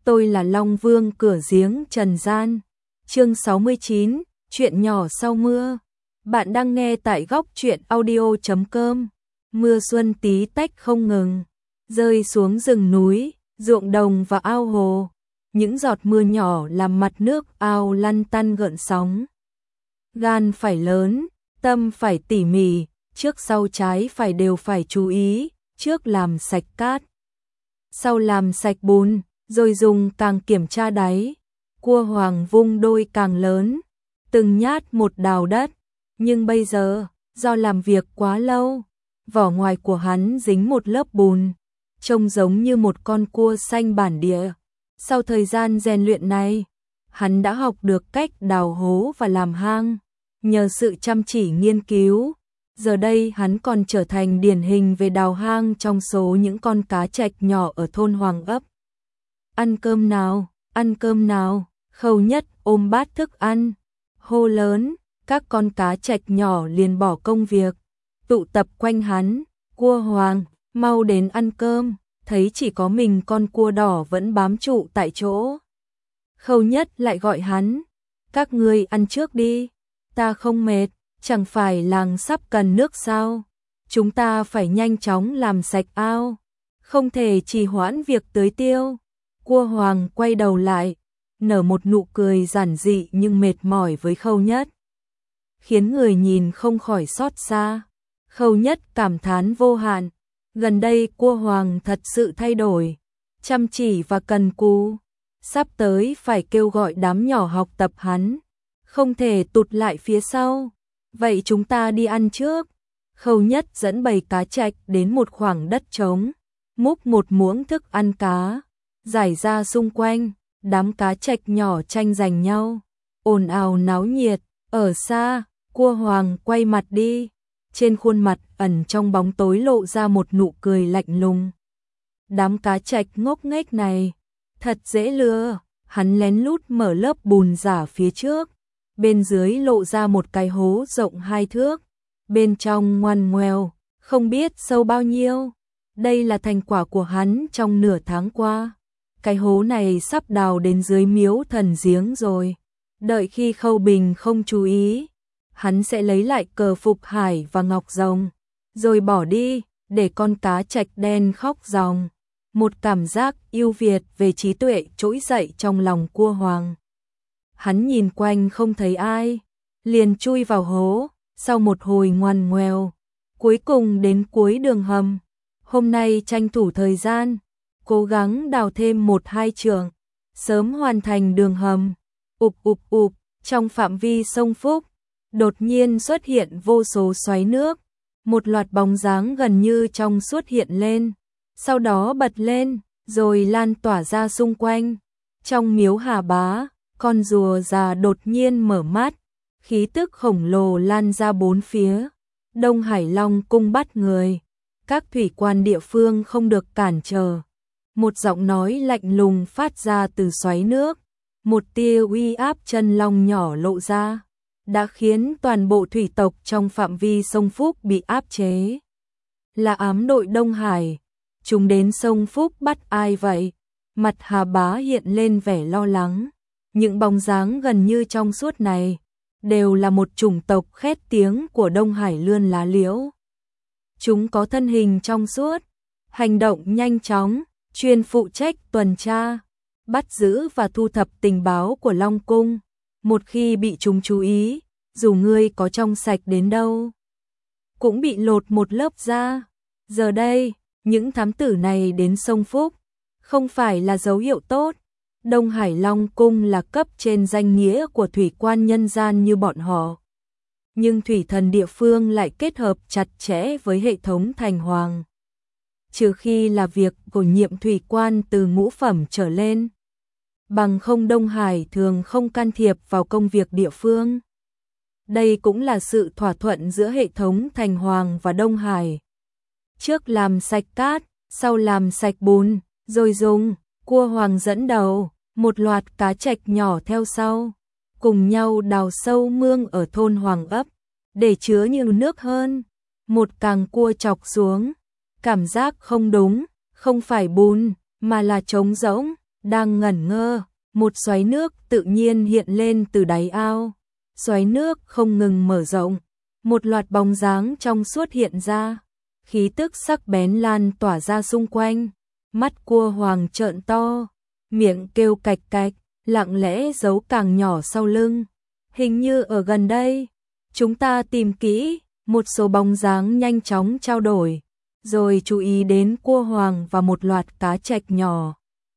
tôi là Long Vương cửa giếng trần gian. Chương 69, chuyện nhỏ sau mưa. Bạn đang nghe tại góc truyện audio.com. Mưa xuân tí tách không ngừng, rơi xuống rừng núi, ruộng đồng và ao hồ. Những giọt mưa nhỏ làm mặt nước ao lăn tăn gợn sóng. Gan phải lớn, tâm phải tỉ mỉ, trước sau trái phải đều phải chú ý, trước làm sạch cát, sau làm sạch bùn, rồi dùng càng kiểm tra đáy. Cua hoàng vung đôi càng lớn, từng nhát một đào đất, nhưng bây giờ, do làm việc quá lâu, vỏ ngoài của hắn dính một lớp bùn, trông giống như một con cua xanh bản địa. Sau thời gian rèn luyện này, hắn đã học được cách đào hố và làm hang. Nhờ sự chăm chỉ nghiên cứu, giờ đây hắn còn trở thành điển hình về đào hang trong số những con cá trạch nhỏ ở thôn Hoàng ấp. Ăn cơm nào, ăn cơm nào, Khâu Nhất ôm bát thức ăn, hô lớn, các con cá trạch nhỏ liền bỏ công việc, tụ tập quanh hắn. Cua Hoàng, mau đến ăn cơm, thấy chỉ có mình con cua đỏ vẫn bám trụ tại chỗ. Khâu Nhất lại gọi hắn, các ngươi ăn trước đi, ta không mệt, chẳng phải làng sắp cần nước sao, chúng ta phải nhanh chóng làm sạch ao, không thể trì hoãn việc tưới tiêu. Cua Hoàng quay đầu lại, nở một nụ cười giản dị nhưng mệt mỏi với Khâu Nhất, khiến người nhìn không khỏi xót xa. Khâu Nhất cảm thán vô hạn, gần đây Cua Hoàng thật sự thay đổi, chăm chỉ và cần cù, sắp tới phải kêu gọi đám nhỏ học tập hắn, không thể tụt lại phía sau. Vậy chúng ta đi ăn trước. Khâu Nhất dẫn bầy cá trạch đến một khoảng đất trống, múc một muỗng thức ăn cá, rải ra xung quanh, đám cá trạch nhỏ tranh giành nhau, ồn ào náo nhiệt. Ở xa, Cua Hoàng quay mặt đi, trên khuôn mặt ẩn trong bóng tối lộ ra một nụ cười lạnh lùng. Đám cá trạch ngốc nghếch này, thật dễ lừa. Hắn lén lút mở lớp bùn giả phía trước, bên dưới lộ ra một cái hố rộng 2 thước, bên trong ngoằn ngoèo, không biết sâu bao nhiêu. Đây là thành quả của hắn trong nửa tháng qua. Cái hố này sắp đào đến dưới miếu thần giếng rồi. Đợi khi Khâu Bình không chú ý, hắn sẽ lấy lại cờ Phục Hải và ngọc rồng, rồi bỏ đi, để con cá trạch đen khóc ròng. Một cảm giác yêu Việt về trí tuệ trỗi dậy trong lòng Cua Hoàng. Hắn nhìn quanh không thấy ai, liền chui vào hố, sau một hồi ngoằn ngoèo, cuối cùng đến cuối đường hầm. Hôm nay tranh thủ thời gian, cố gắng đào thêm 1-2 trượng, sớm hoàn thành đường hầm. Ụp ụp ụp, trong phạm vi sông Phúc, đột nhiên xuất hiện vô số xoáy nước, một loạt bóng dáng gần như trong suốt hiện lên, sau đó bật lên, rồi lan tỏa ra xung quanh. Trong miếu Hà Bá, con rùa già đột nhiên mở mắt, khí tức khổng lồ lan ra bốn phía. Đông Hải Long cung bắt người, các thủy quan địa phương không được cản trở. Một giọng nói lạnh lùng phát ra từ xoáy nước, một tia uy áp chân long nhỏ lộ ra, đã khiến toàn bộ thủy tộc trong phạm vi sông Phúc bị áp chế. Là ám đội Đông Hải, chúng đến sông Phúc bắt ai vậy? Mặt Hà Bá hiện lên vẻ lo lắng. Những bóng dáng gần như trong suốt này đều là một chủng tộc khét tiếng của Đông Hải Lươn Lá Liễu. Chúng có thân hình trong suốt, hành động nhanh chóng, chuyên phụ trách tuần tra, bắt giữ và thu thập tình báo của Long Cung. Một khi bị chúng chú ý, dù ngươi có trong sạch đến đâu, cũng bị lột một lớp da. Giờ đây, những thám tử này đến sông Phúc, không phải là dấu hiệu tốt. Đông Hải Long Cung là cấp trên danh nghĩa của thủy quan nhân gian như bọn họ, nhưng thủy thần địa phương lại kết hợp chặt chẽ với hệ thống thành hoàng. Trừ khi là việc bổ nhiệm thủy quan từ ngũ phẩm trở lên, bằng không Đông Hải thường không can thiệp vào công việc địa phương. Đây cũng là sự thỏa thuận giữa hệ thống thành hoàng và Đông Hải. Trước làm sạch cát, sau làm sạch bùn, rồi dùng. Cua Hoàng dẫn đầu, một loạt cá trạch nhỏ theo sau, cùng nhau đào sâu mương ở thôn Hoàng ấp, để chứa nhiều nước hơn. Một càng cua chọc xuống, cảm giác không đúng, không phải bùn, mà là trống rỗng, đang ngẩn ngơ, một xoáy nước tự nhiên hiện lên từ đáy ao. Xoáy nước không ngừng mở rộng, một loạt bóng dáng trong suốt hiện ra, khí tức sắc bén lan tỏa ra xung quanh. Mắt cua hoàng trợn to, miệng kêu cạch cạch, lặng lẽ giấu càng nhỏ sau lưng. Hình như ở gần đây, chúng ta tìm kỹ, một số bóng dáng nhanh chóng trao đổi, rồi chú ý đến cua hoàng và một loạt cá trạch nhỏ.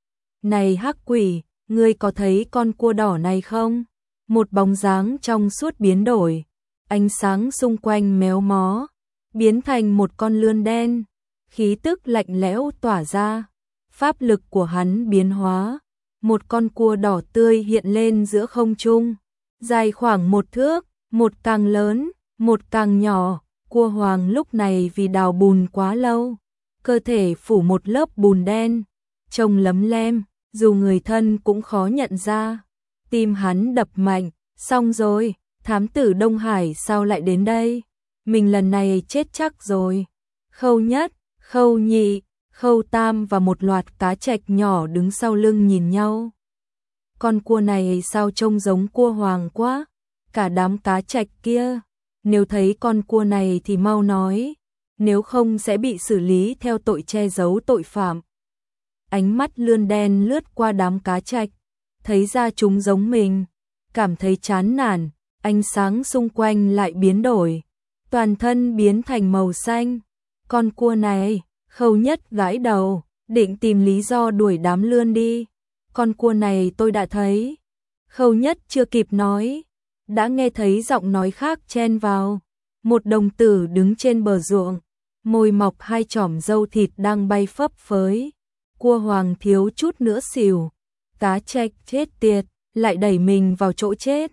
Này hắc quỷ, ngươi có thấy con cua đỏ này không? Một bóng dáng trong suốt biến đổi, ánh sáng xung quanh méo mó, biến thành một con lươn đen, khí tức lạnh lẽo tỏa ra, pháp lực của hắn biến hóa, một con cua đỏ tươi hiện lên giữa không trung, dài khoảng 1 thước, một càng lớn, một càng nhỏ. Cua hoàng lúc này vì đào bùn quá lâu, cơ thể phủ một lớp bùn đen, trông lấm lem, dù người thân cũng khó nhận ra. Tim hắn đập mạnh, xong rồi, thám tử Đông Hải sao lại đến đây? Mình lần này chết chắc rồi. Khâu nhất, Khâu nhị, Khâu tam và một loạt cá trạch nhỏ đứng sau lưng nhìn nhau. Con cua này sao trông giống cua hoàng quá? Cả đám cá trạch kia, nếu thấy con cua này thì mau nói, nếu không sẽ bị xử lý theo tội che giấu tội phạm. Ánh mắt lươn đen lướt qua đám cá trạch, thấy ra chúng giống mình, cảm thấy chán nản, ánh sáng xung quanh lại biến đổi, toàn thân biến thành màu xanh. Con cua này, Khâu nhất gãi đầu, định tìm lý do đuổi đám lươn đi. Con cua này tôi đã thấy. Khâu nhất chưa kịp nói, đã nghe thấy giọng nói khác chen vào. Một đồng tử đứng trên bờ ruộng, môi mọc 2 chỏm râu thịt đang bay phấp phới. Cua hoàng thiếu chút nữa xỉu. Cá trạch chết tiệt, lại đẩy mình vào chỗ chết.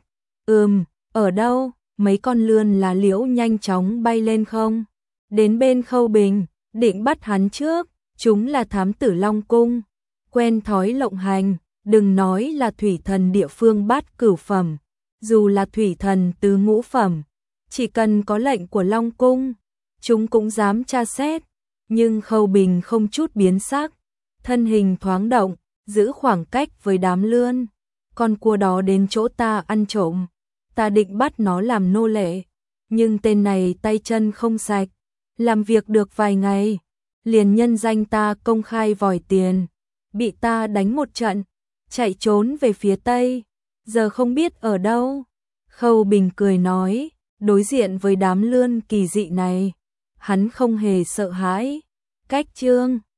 Ở đâu? Mấy con lươn lá liễu nhanh chóng bay lên không? Đến bên Khâu Bình, định bắt hắn trước. Chúng là thám tử Long Cung, quen thói lộng hành, đừng nói là thủy thần địa phương bát cửu phẩm, dù là thủy thần tứ ngũ phẩm, chỉ cần có lệnh của Long Cung, chúng cũng dám tra xét. Nhưng Khâu Bình không chút biến sắc, thân hình thoáng động, giữ khoảng cách với đám lươn. Con cua đó đến chỗ ta ăn trộm, ta định bắt nó làm nô lệ, nhưng tên này tay chân không sạch, làm việc được vài ngày, liền nhân danh ta công khai vòi tiền, bị ta đánh một trận, chạy trốn về phía Tây, giờ không biết ở đâu. Khâu Bình cười nói, đối diện với đám lươn kỳ dị này, hắn không hề sợ hãi. Cách chương